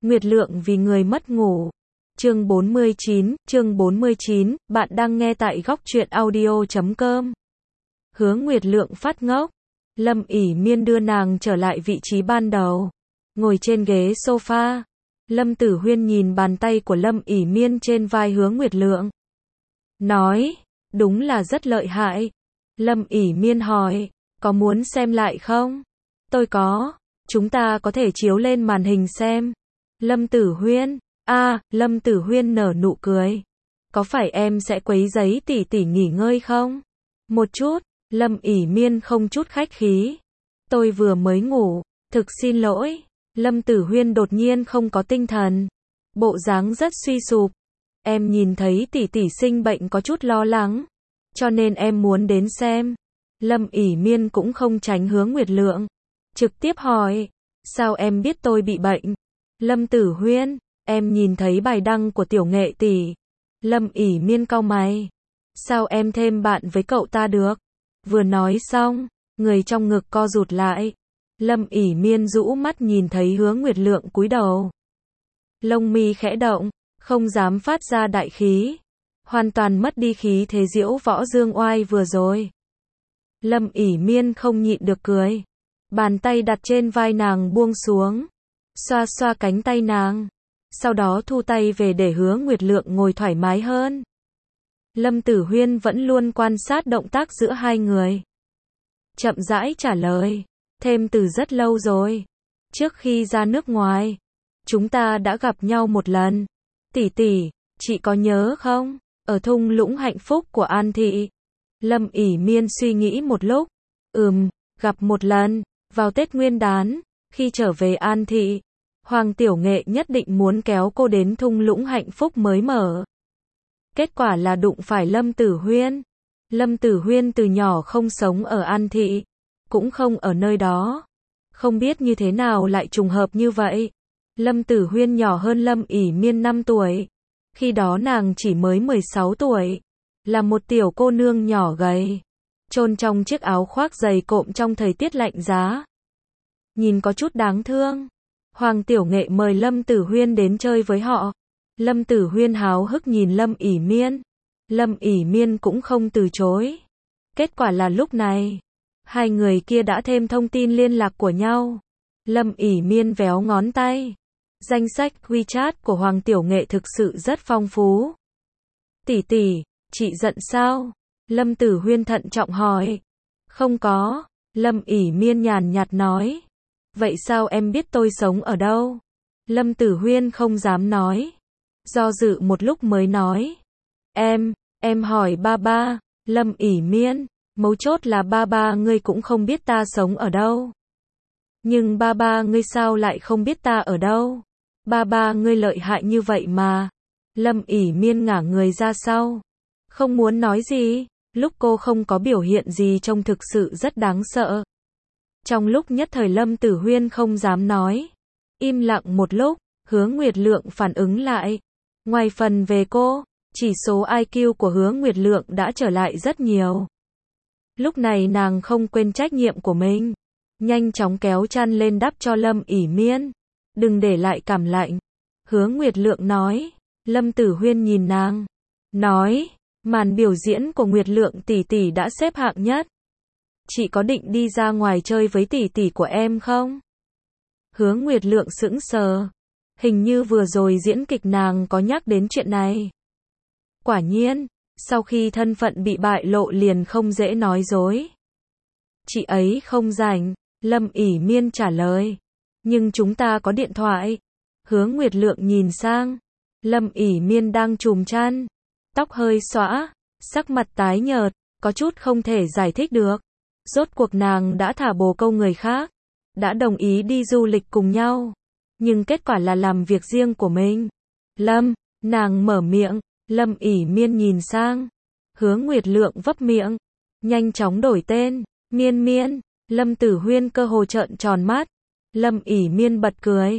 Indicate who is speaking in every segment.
Speaker 1: Nguyệt Lượng vì người mất ngủ. Chương 49, bạn đang nghe tại góc truyện audio.com. Hứa Nguyệt Lượng phát ngốc. Lâm ỉ miên đưa nàng trở lại vị trí ban đầu. Ngồi trên ghế sofa. Lâm Tử Huyên nhìn bàn tay của Lâm ỉ miên trên vai Hứa Nguyệt Lượng. Nói, đúng là rất lợi hại. Lâm ỉ miên hỏi, có muốn xem lại không? Tôi có, chúng ta có thể chiếu lên màn hình xem. Lâm Tử Huyên, Lâm Tử Huyên nở nụ cười. Có phải em sẽ quấy rầy tỷ tỷ nghỉ ngơi không? Một chút, Lâm ỉ miên không chút khách khí. Tôi vừa mới ngủ, thực xin lỗi. Lâm Tử Huyên đột nhiên không có tinh thần. Bộ dáng rất suy sụp. Em nhìn thấy tỷ tỷ sinh bệnh có chút lo lắng. Cho nên em muốn đến xem. Lâm ỉ miên cũng không tránh Hứa Nguyệt Lượng. Trực tiếp hỏi, sao em biết tôi bị bệnh? Lâm Tử Huyên, em nhìn thấy bài đăng của tiểu nghệ tỷ. Lâm ỉ miên cau mày. Sao em thêm bạn với cậu ta được? Vừa nói xong, người trong ngực co rụt lại. Lâm ỉ miên rũ mắt nhìn thấy Hứa Nguyệt Lượng cúi đầu. Lông mi khẽ động, không dám phát ra đại khí. Hoàn toàn mất đi khí thế diễu võ dương oai vừa rồi. Lâm ỉ miên không nhịn được cười. Bàn tay đặt trên vai nàng buông xuống. Xoa xoa cánh tay nàng. Sau đó thu tay về để Hứa Nguyệt Lượng ngồi thoải mái hơn. Lâm Tử Huyên vẫn luôn quan sát động tác giữa hai người. Chậm rãi trả lời. Thêm từ rất lâu rồi. Trước khi ra nước ngoài, chúng ta đã gặp nhau một lần. Tỷ tỷ, chị có nhớ không? Ở thung lũng hạnh phúc của An Thị. Lâm ỉ miên suy nghĩ một lúc. Gặp một lần. Vào Tết Nguyên Đán, khi trở về An Thị, Hoàng Tiểu Nghệ nhất định muốn kéo cô đến thung lũng hạnh phúc mới mở. Kết quả là đụng phải Lâm Tử Huyên. Lâm Tử Huyên từ nhỏ không sống ở An Thị, cũng không ở nơi đó. Không biết như thế nào lại trùng hợp như vậy. Lâm Tử Huyên nhỏ hơn Lâm ỉ miên 5 tuổi. Khi đó nàng chỉ mới 16 tuổi. Là một tiểu cô nương nhỏ gầy. Chôn trong chiếc áo khoác dày cộm trong thời tiết lạnh giá. Nhìn có chút đáng thương. Hoàng Tiểu Nghệ mời Lâm Tử Huyên đến chơi với họ. Lâm Tử Huyên háo hức nhìn Lâm ỉ miên. Lâm ỉ miên cũng không từ chối. Kết quả là lúc này, hai người kia đã thêm thông tin liên lạc của nhau. Lâm ỉ miên véo ngón tay. Danh sách WeChat của Hoàng Tiểu Nghệ thực sự rất phong phú. Tỷ tỷ, chị giận sao? Lâm Tử Huyên thận trọng hỏi. Không có. Lâm ỉ miên nhàn nhạt nói. Vậy sao em biết tôi sống ở đâu? Lâm Tử Huyên không dám nói. Do dự một lúc mới nói. Em hỏi ba. Lâm ỉ miên, mấu chốt là ba ngươi cũng không biết ta sống ở đâu. Nhưng ba ngươi sao lại không biết ta ở đâu? Ba ngươi lợi hại như vậy mà. Lâm ỉ miên ngả người ra sau. Không muốn nói gì. Lúc cô không có biểu hiện gì trông thực sự rất đáng sợ. Trong lúc nhất thời Lâm Tử Huyên không dám nói. Im lặng một lúc, Hứa Nguyệt Lượng phản ứng lại. Ngoài phần về cô, chỉ số IQ của Hứa Nguyệt Lượng đã trở lại rất nhiều. Lúc này nàng không quên trách nhiệm của mình. Nhanh chóng kéo chăn lên đắp cho Lâm ỉ miên. Đừng để lại cảm lạnh. Hứa Nguyệt Lượng nói. Lâm Tử Huyên nhìn nàng. Nói. Màn biểu diễn của Nguyệt Lượng tỷ tỷ đã xếp hạng nhất. Chị có định đi ra ngoài chơi với tỷ tỷ của em không? Hứa Nguyệt Lượng sững sờ. Hình như vừa rồi diễn kịch nàng có nhắc đến chuyện này. Quả nhiên, sau khi thân phận bị bại lộ liền không dễ nói dối. Chị ấy không rảnh, Lâm ỉ miên trả lời. Nhưng chúng ta có điện thoại. Hứa Nguyệt Lượng nhìn sang. Lâm ỉ miên đang chùm chăn. Tóc hơi xõa, sắc mặt tái nhợt, có chút không thể giải thích được. Rốt cuộc nàng đã thả bồ câu người khác, đã đồng ý đi du lịch cùng nhau. Nhưng kết quả là làm việc riêng của mình. Nàng mở miệng, Lâm ỉ miên nhìn sang. Hứa Nguyệt Lượng vấp miệng, nhanh chóng đổi tên, miên. Lâm Tử Huyên cơ hồ trợn tròn mắt. Lâm ỉ miên bật cười.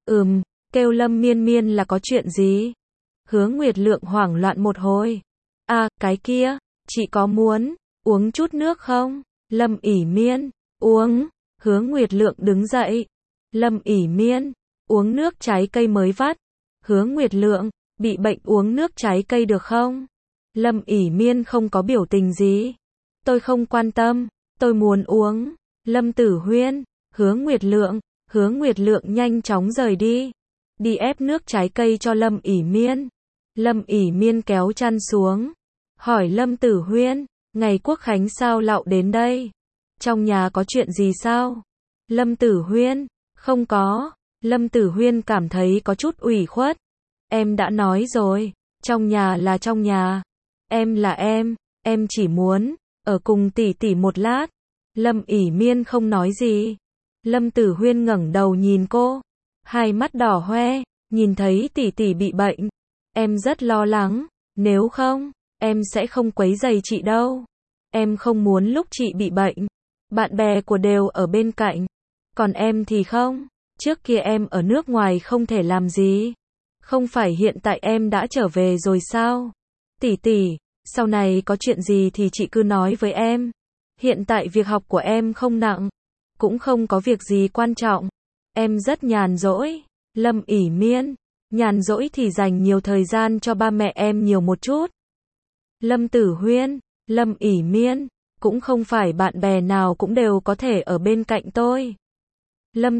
Speaker 1: Kêu Lâm miên là có chuyện gì? Hứa Nguyệt Lượng hoảng loạn một hồi. Cái kia, chị có muốn uống chút nước không? Lâm ỉ miên, uống. Hứa Nguyệt Lượng đứng dậy. Lâm ỉ miên, Uống nước trái cây mới vắt. Hứa Nguyệt Lượng, bị bệnh uống nước trái cây được không? Lâm ỉ miên không có biểu tình gì. Tôi không quan tâm, tôi muốn uống. Lâm Tử Huyên, Hứa Nguyệt Lượng nhanh chóng rời đi. Đi ép nước trái cây cho Lâm ỉ miên. Lâm ỉ miên kéo chăn xuống. Hỏi Lâm Tử Huyên, ngày Quốc Khánh sao lạo đến đây? Trong nhà có chuyện gì sao? Lâm Tử Huyên, không có. Lâm Tử Huyên cảm thấy có chút ủy khuất. Em đã nói rồi, trong nhà là trong nhà. Em là em chỉ muốn ở cùng tỷ tỷ một lát. Lâm ỉ miên không nói gì. Lâm Tử Huyên ngẩng đầu nhìn cô, hai mắt đỏ hoe, nhìn thấy tỷ tỷ bị bệnh. Em rất lo lắng, nếu không, em sẽ không quấy rầy chị đâu. Em không muốn lúc chị bị bệnh, bạn bè của đều ở bên cạnh. Còn em thì không, trước kia em ở nước ngoài không thể làm gì. Không phải hiện tại em đã trở về rồi sao? Tỷ tỷ, sau này có chuyện gì thì chị cứ nói với em. Hiện tại việc học của em không nặng, cũng không có việc gì quan trọng. Em rất nhàn rỗi. Lâm ỉ miên, nhàn rỗi thì dành nhiều thời gian cho ba mẹ em nhiều một chút. Lâm Tử Huyên, Lâm ỉ miên, cũng không phải bạn bè nào cũng đều có thể ở bên cạnh tôi. Lâm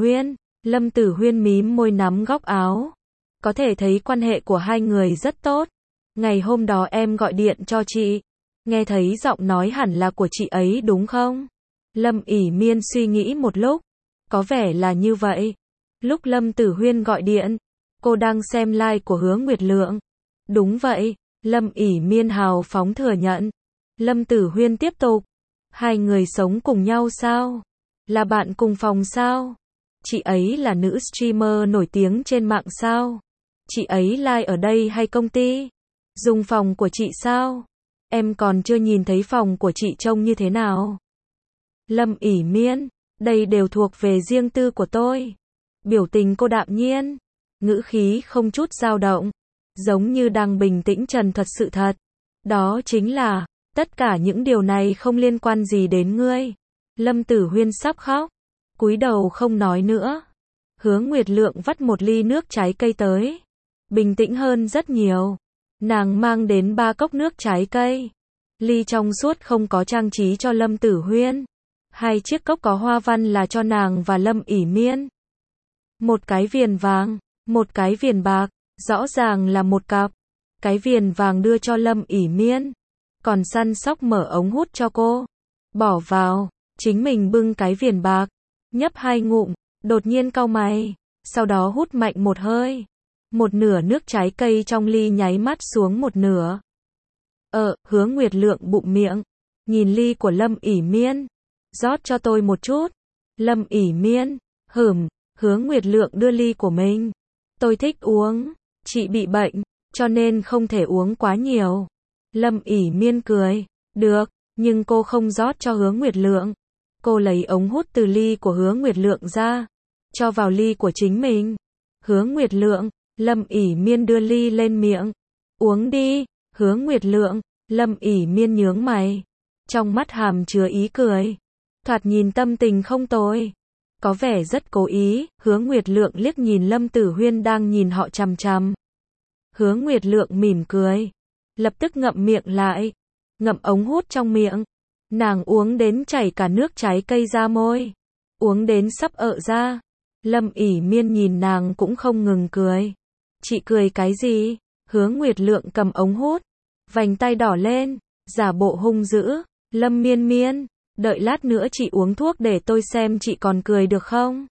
Speaker 1: Tử Huyên mím môi nắm góc áo. Có thể thấy quan hệ của hai người rất tốt. Ngày hôm đó em gọi điện cho chị. Nghe thấy giọng nói hẳn là của chị ấy đúng không? Lâm ỉ miên suy nghĩ một lúc. Có vẻ là như vậy. Lúc Lâm Tử Huyên gọi điện, cô đang xem live của Hứa Nguyệt Lượng. Đúng vậy, Lâm ỉ miên hào phóng thừa nhận. Lâm Tử Huyên tiếp tục. Hai người sống cùng nhau sao? Là bạn cùng phòng sao? Chị ấy là nữ streamer nổi tiếng trên mạng sao? Chị ấy live ở đây hay công ty? Dùng phòng của chị sao? Em còn chưa nhìn thấy phòng của chị trông như thế nào. Lâm ỉ miên, đây đều thuộc về riêng tư của tôi. Biểu tình cô đạm nhiên, ngữ khí không chút dao động, giống như đang bình tĩnh trần thuật sự thật. Đó chính là, tất cả những điều này không liên quan gì đến ngươi. Lâm Tử Huyên sắp khóc, cúi đầu không nói nữa. Hứa Nguyệt Lượng vắt một ly nước trái cây tới, bình tĩnh hơn rất nhiều. Nàng mang đến 3 cốc nước trái cây. Ly trong suốt không có trang trí cho Lâm Tử Huyên. 2 chiếc cốc có hoa văn là cho nàng và Lâm ỉ miên. Một cái viền vàng, một cái viền bạc, rõ ràng là một cặp. Cái viền vàng đưa cho Lâm ỉ miên, còn săn sóc mở ống hút cho cô. Bỏ vào, chính mình bưng cái viền bạc, nhấp 2 ngụm, đột nhiên cau mày, sau đó hút mạnh một hơi. Một nửa nước trái cây trong ly nháy mắt xuống một nửa. Hứa Nguyệt Lượng bụng miệng, nhìn ly của Lâm ỉ miên. Rót cho tôi một chút. Lâm ỉ miên, Hứa Nguyệt Lượng đưa ly của mình. Tôi thích uống, chị bị bệnh, cho nên không thể uống quá nhiều. Lâm ỉ miên cười, được, nhưng cô không rót cho Hứa Nguyệt Lượng. Cô lấy ống hút từ ly của Hứa Nguyệt Lượng ra, cho vào ly của chính mình. Hứa Nguyệt Lượng, Lâm ỉ miên đưa ly lên miệng. Uống đi. Hứa Nguyệt Lượng, Lâm ỉ miên nhướng mày, trong mắt hàm chứa ý cười. Thoạt nhìn tâm tình không tồi, có vẻ rất cố ý. Hứa Nguyệt Lượng liếc nhìn Lâm Tử Huyên đang nhìn họ chằm chằm. Hứa Nguyệt Lượng mỉm cười, lập tức ngậm miệng lại, ngậm ống hút trong miệng. Nàng uống đến chảy cả nước trái cây ra môi, uống đến sắp ợ ra. Lâm ỉ miên nhìn nàng cũng không ngừng cười. Chị cười cái gì? Hứa Nguyệt Lượng cầm ống hút, vành tay đỏ lên, giả bộ hung dữ. Lâm miên miên, đợi lát nữa chị uống thuốc để tôi xem chị còn cười được không?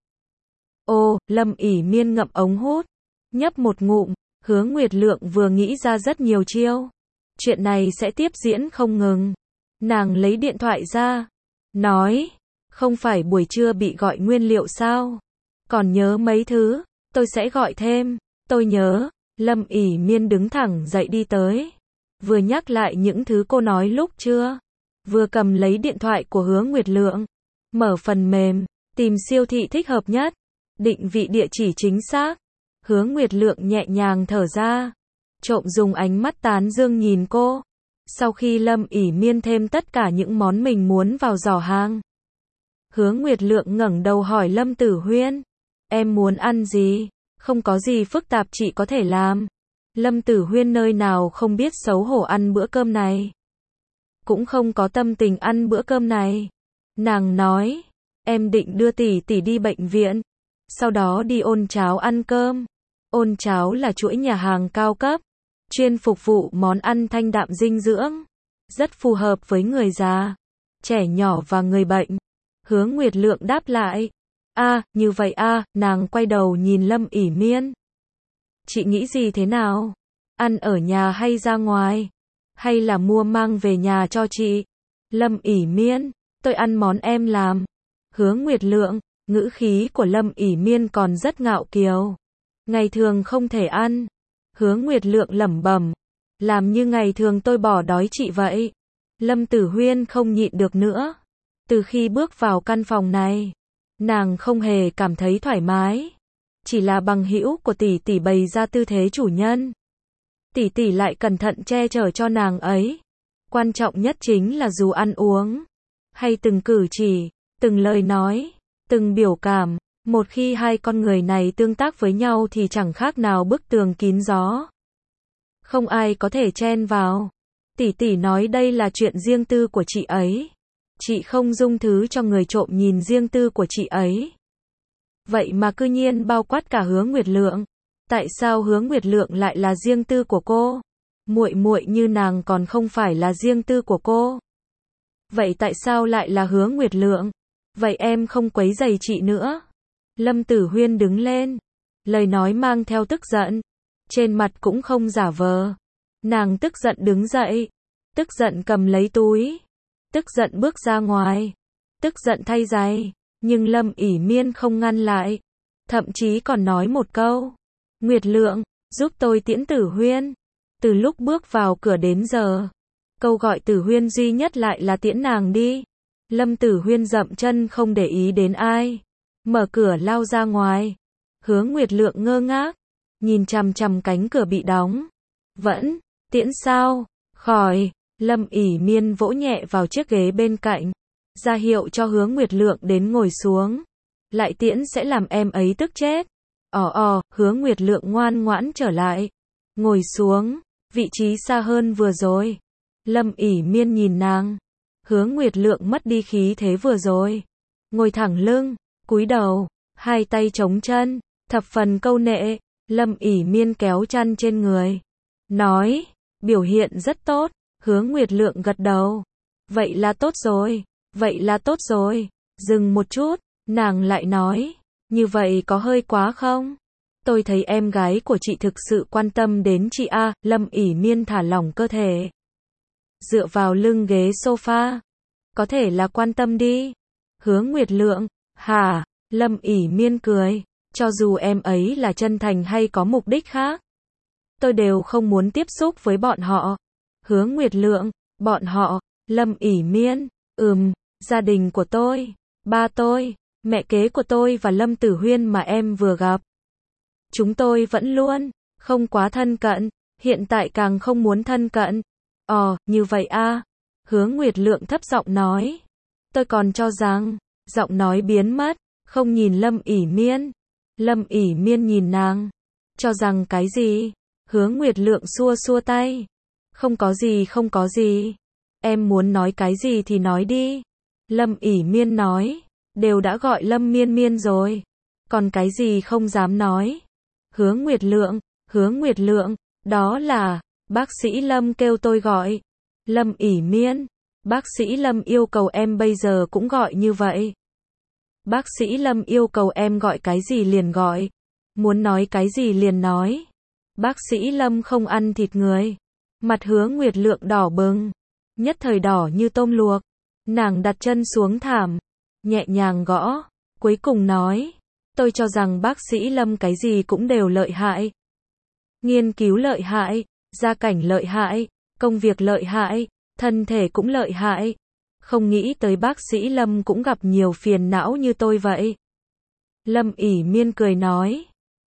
Speaker 1: Lâm ỉ miên ngậm ống hút, nhấp một ngụm. Hứa Nguyệt Lượng vừa nghĩ ra rất nhiều chiêu. Chuyện này sẽ tiếp diễn không ngừng. Nàng lấy điện thoại ra, nói, không phải buổi trưa bị gọi nguyên liệu sao? Còn nhớ mấy thứ, tôi sẽ gọi thêm. Tôi nhớ. Lâm ỉ miên đứng thẳng dậy đi tới, vừa nhắc lại những thứ cô nói lúc trưa, vừa cầm lấy điện thoại của Hứa Nguyệt Lượng, mở phần mềm, tìm siêu thị thích hợp nhất, định vị địa chỉ chính xác. Hứa Nguyệt Lượng nhẹ nhàng thở ra, trộm dùng ánh mắt tán dương nhìn cô. Sau khi Lâm ỉ miên thêm tất cả những món mình muốn vào giỏ hàng, Hứa Nguyệt Lượng ngẩng đầu hỏi Lâm Tử Huyên, Em muốn ăn gì? Không có gì phức tạp chị có thể làm. Lâm Tử Huyên nơi nào không biết xấu hổ ăn bữa cơm này. Cũng không có tâm tình ăn bữa cơm này. Nàng nói, em định đưa tỷ tỷ đi bệnh viện, sau đó đi Ôn Cháo ăn cơm. Ôn Cháo là chuỗi nhà hàng cao cấp, chuyên phục vụ món ăn thanh đạm dinh dưỡng, rất phù hợp với người già, trẻ nhỏ và người bệnh. Hứa Nguyệt Lượng đáp lại, như vậy nàng quay đầu nhìn Lâm ỉ Miên. Chị nghĩ gì thế nào? Ăn ở nhà hay ra ngoài? Hay là mua mang về nhà cho chị? Lâm ỉ Miên, tôi ăn món em làm. Hứa Nguyệt Lượng, ngữ khí của Lâm ỉ Miên còn rất ngạo kiều. Ngày thường không thể ăn. Hứa Nguyệt Lượng lẩm bẩm, làm như ngày thường tôi bỏ đói chị vậy. Lâm Tử Huyên không nhịn được nữa. Từ khi bước vào căn phòng này, nàng không hề cảm thấy thoải mái. Chỉ là bằng hữu của tỷ tỷ bày ra tư thế chủ nhân. Tỷ tỷ lại cẩn thận che chở cho nàng ấy. Quan trọng nhất chính là dù ăn uống, hay từng cử chỉ, từng lời nói, từng biểu cảm, một khi hai con người này tương tác với nhau thì chẳng khác nào bức tường kín gió. Không ai có thể chen vào. Tỷ tỷ nói đây là chuyện riêng tư của chị ấy. Chị không dung thứ cho người trộm nhìn riêng tư của chị ấy. Vậy mà cư nhiên bao quát cả Hứa Nguyệt Lượng. Tại sao Hứa Nguyệt Lượng lại là riêng tư của cô? Muội muội như nàng còn không phải là riêng tư của cô. Vậy tại sao lại là Hứa Nguyệt Lượng? Vậy em không quấy rầy chị nữa. Lâm Tử Huyên đứng lên. Lời nói mang theo tức giận. Trên mặt cũng không giả vờ. Nàng tức giận đứng dậy. Tức giận cầm lấy túi. Tức giận bước ra ngoài. Tức giận thay giày. Nhưng Lâm ỉ Miên không ngăn lại. Thậm chí còn nói một câu. Nguyệt Lượng, giúp tôi tiễn Tử Huyên. Từ lúc bước vào cửa đến giờ, câu gọi Tử Huyên duy nhất lại là tiễn nàng đi. Lâm Tử Huyên dậm chân không để ý đến ai. Mở cửa lao ra ngoài. Hứa Nguyệt Lượng ngơ ngác. Nhìn chằm chằm cánh cửa bị đóng. Vẫn, tiễn sao? Khỏi. Lâm ỉ Miên vỗ nhẹ vào chiếc ghế bên cạnh. Ra hiệu cho Hứa Nguyệt Lượng đến ngồi xuống. Lại tiễn sẽ làm em ấy tức chết. Hứa Nguyệt Lượng ngoan ngoãn trở lại. Ngồi xuống, vị trí xa hơn vừa rồi. Lâm ỉ Miên nhìn nàng. Hứa Nguyệt Lượng mất đi khí thế vừa rồi. Ngồi thẳng lưng, cúi đầu, hai tay chống chân, thập phần câu nệ. Lâm ỉ Miên kéo chăn trên người. Nói, biểu hiện rất tốt. Hứa Nguyệt Lượng gật đầu. Vậy là tốt rồi. Vậy là tốt rồi. Dừng một chút, nàng lại nói. Như vậy có hơi quá không? Tôi thấy em gái của chị thực sự quan tâm đến chị Lâm ỉ Miên thả lỏng cơ thể. Dựa vào lưng ghế sofa. Có thể là quan tâm đi. Hứa Nguyệt Lượng, hả? Lâm ỉ Miên cười. Cho dù em ấy là chân thành hay có mục đích khác, tôi đều không muốn tiếp xúc với bọn họ. Hứa Nguyệt Lượng, bọn họ. Lâm ỉ Miên, gia đình của tôi, ba tôi, mẹ kế của tôi và Lâm Tử Huyên mà em vừa gặp. Chúng tôi vẫn luôn không quá thân cận, hiện tại càng không muốn thân cận. Như vậy Hứa Nguyệt Lượng thấp giọng nói. Tôi còn cho rằng, giọng nói biến mất, không nhìn Lâm ỉ Miên. Lâm ỉ Miên nhìn nàng. Cho rằng cái gì? Hứa Nguyệt Lượng xua xua tay. Không có gì, không có gì. Em muốn nói cái gì thì nói đi. Lâm ỉ Miên nói. Đều đã gọi Lâm Miên Miên rồi. Còn cái gì không dám nói. Hứa Nguyệt Lượng, đó là, bác sĩ Lâm kêu tôi gọi. Lâm ỉ Miên, bác sĩ Lâm yêu cầu em bây giờ cũng gọi như vậy. Bác sĩ Lâm yêu cầu em gọi cái gì liền gọi. Muốn nói cái gì liền nói. Bác sĩ Lâm không ăn thịt người. Mặt Hứa Nguyệt Lượng đỏ bừng. Nhất thời đỏ như tôm luộc. Nàng đặt chân xuống thảm. Nhẹ nhàng gõ. Cuối cùng nói. Tôi cho rằng bác sĩ Lâm cái gì cũng đều lợi hại. Nghiên cứu lợi hại. Gia cảnh lợi hại. Công việc lợi hại. Thân thể cũng lợi hại. Không nghĩ tới bác sĩ Lâm cũng gặp nhiều phiền não như tôi vậy. Lâm ỉ Miên cười nói.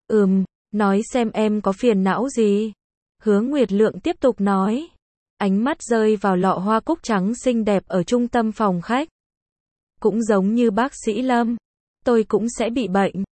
Speaker 1: Nói xem em có phiền não gì. Hứa Nguyệt Lượng tiếp tục nói. Ánh mắt rơi vào lọ hoa cúc trắng xinh đẹp ở trung tâm phòng khách. Cũng giống như bác sĩ Lâm, tôi cũng sẽ bị bệnh.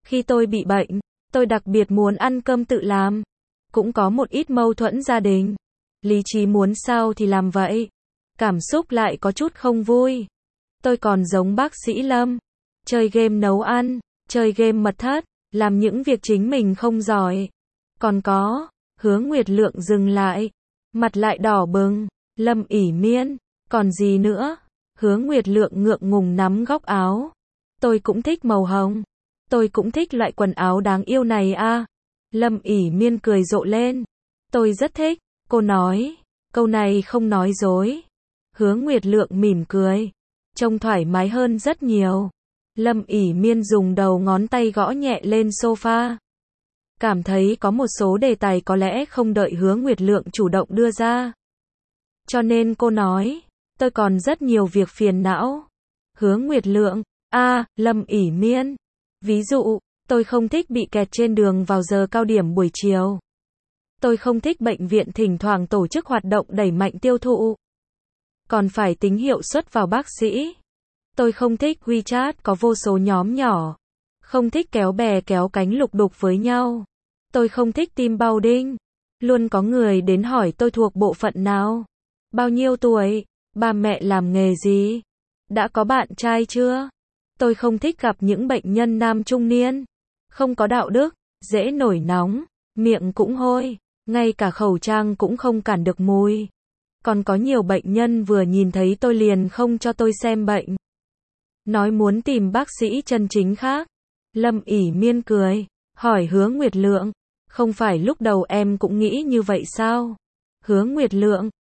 Speaker 1: Khi tôi bị bệnh, tôi đặc biệt muốn ăn cơm tự làm. Cũng có một ít mâu thuẫn gia đình. Lý trí muốn sao thì làm vậy. Cảm xúc lại có chút không vui. Tôi còn giống bác sĩ Lâm. Chơi game nấu ăn, chơi game mật thất, làm những việc chính mình không giỏi. Còn có, Hứa Nguyệt Lượng dừng lại. Mặt lại đỏ bừng. Lâm ỉ miên, còn gì nữa? Hứa Nguyệt Lượng ngượng ngùng nắm góc áo. Tôi cũng thích màu hồng. Tôi cũng thích loại quần áo đáng yêu này à. Lâm ỉ miên cười rộ lên. Tôi rất thích, cô nói. Câu này không nói dối. Hứa Nguyệt Lượng mỉm cười. Trông thoải mái hơn rất nhiều. Lâm ỉ miên dùng đầu ngón tay gõ nhẹ lên sofa. Cảm thấy có một số đề tài có lẽ không đợi Hứa Nguyệt Lượng chủ động đưa ra. Cho nên cô nói, tôi còn rất nhiều việc phiền não. Hứa Nguyệt Lượng, Lâm ỉ miên. Ví dụ, tôi không thích bị kẹt trên đường vào giờ cao điểm buổi chiều. Tôi không thích bệnh viện thỉnh thoảng tổ chức hoạt động đẩy mạnh tiêu thụ. Còn phải tính hiệu suất vào bác sĩ. Tôi không thích WeChat có vô số nhóm nhỏ. Không thích kéo bè kéo cánh lục đục với nhau. Tôi không thích team building. Luôn có người đến hỏi tôi thuộc bộ phận nào. Bao nhiêu tuổi? Ba mẹ làm nghề gì? Đã có bạn trai chưa? Tôi không thích gặp những bệnh nhân nam trung niên. Không có đạo đức, dễ nổi nóng, miệng cũng hôi, ngay cả khẩu trang cũng không cản được mùi. Còn có nhiều bệnh nhân vừa nhìn thấy tôi liền không cho tôi xem bệnh. Nói muốn tìm bác sĩ chân chính khác. Lâm ỉ miên cười, hỏi Hứa Nguyệt Lượng, không phải lúc đầu em cũng nghĩ như vậy sao? Hứa Nguyệt Lượng,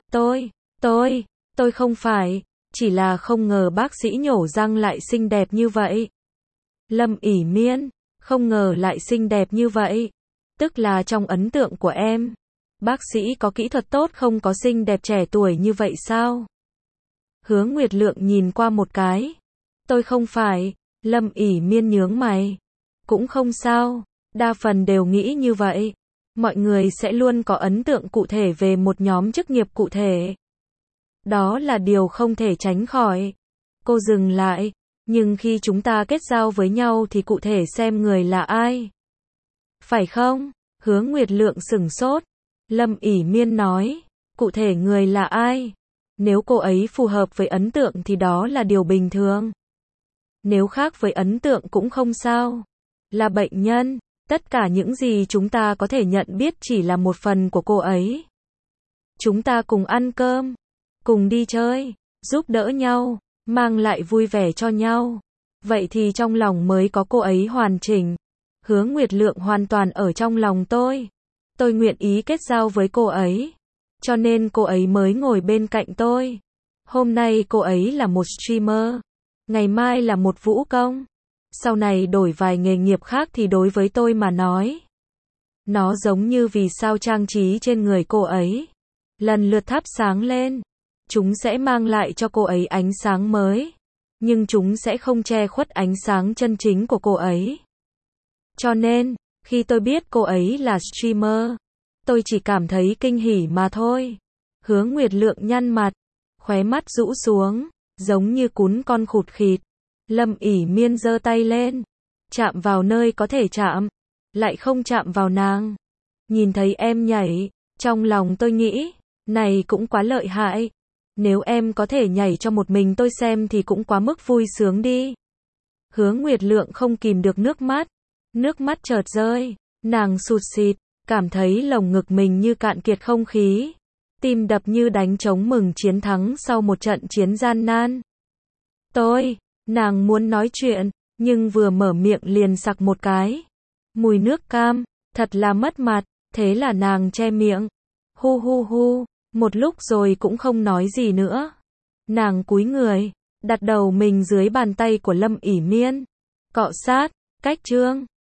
Speaker 1: tôi không phải, chỉ là không ngờ bác sĩ nhổ răng lại xinh đẹp như vậy. Lâm ỉ miên, không ngờ lại xinh đẹp như vậy. Tức là trong ấn tượng của em, bác sĩ có kỹ thuật tốt không có xinh đẹp trẻ tuổi như vậy sao? Hứa Nguyệt Lượng nhìn qua một cái. Tôi không phải. Lâm ỉ miên nhướng mày. Cũng không sao, đa phần đều nghĩ như vậy. Mọi người sẽ luôn có ấn tượng cụ thể về một nhóm chức nghiệp cụ thể. Đó là điều không thể tránh khỏi. Cô dừng lại. Nhưng khi chúng ta kết giao với nhau thì cụ thể xem người là ai. Phải không? Hứa Nguyệt Lượng sửng sốt. Lâm ỉ miên nói. Cụ thể người là ai? Nếu cô ấy phù hợp với ấn tượng thì đó là điều bình thường. Nếu khác với ấn tượng cũng không sao. Là bệnh nhân. Tất cả những gì chúng ta có thể nhận biết chỉ là một phần của cô ấy. Chúng ta cùng ăn cơm. Cùng đi chơi. Giúp đỡ nhau. Mang lại vui vẻ cho nhau. Vậy thì trong lòng mới có cô ấy hoàn chỉnh. Hứa Nguyệt Lượng hoàn toàn ở trong lòng tôi. Tôi nguyện ý kết giao với cô ấy. Cho nên cô ấy mới ngồi bên cạnh tôi. Hôm nay cô ấy là một streamer. Ngày mai là một vũ công. Sau này đổi vài nghề nghiệp khác thì đối với tôi mà nói. Nó giống như vì sao trang trí trên người cô ấy. Lần lượt thắp sáng lên. Chúng sẽ mang lại cho cô ấy ánh sáng mới. Nhưng chúng sẽ không che khuất ánh sáng chân chính của cô ấy. Cho nên, khi tôi biết cô ấy là streamer, tôi chỉ cảm thấy kinh hỉ mà thôi. Hứa Nguyệt Lượng nhăn mặt, khóe mắt rũ xuống, giống như cún con khụt khịt. Lâm ỉ miên giơ tay lên, chạm vào nơi có thể chạm, lại không chạm vào nàng. Nhìn thấy em nhảy, trong lòng tôi nghĩ, này cũng quá lợi hại. Nếu em có thể nhảy cho một mình tôi xem thì cũng quá mức vui sướng đi. Hứa Nguyệt Lượng không kìm được nước mắt chợt rơi, nàng sụt sịt, cảm thấy lồng ngực mình như cạn kiệt không khí, tim đập như đánh trống mừng chiến thắng sau một trận chiến gian nan. Nàng muốn nói chuyện, nhưng vừa mở miệng liền sặc một cái. Mùi nước cam, thật là mất mặt, thế là nàng che miệng. Hu hu hu, một lúc rồi cũng không nói gì nữa. Nàng cúi người, đặt đầu mình dưới bàn tay của Lâm ỉ miên, cọ sát, cách chương.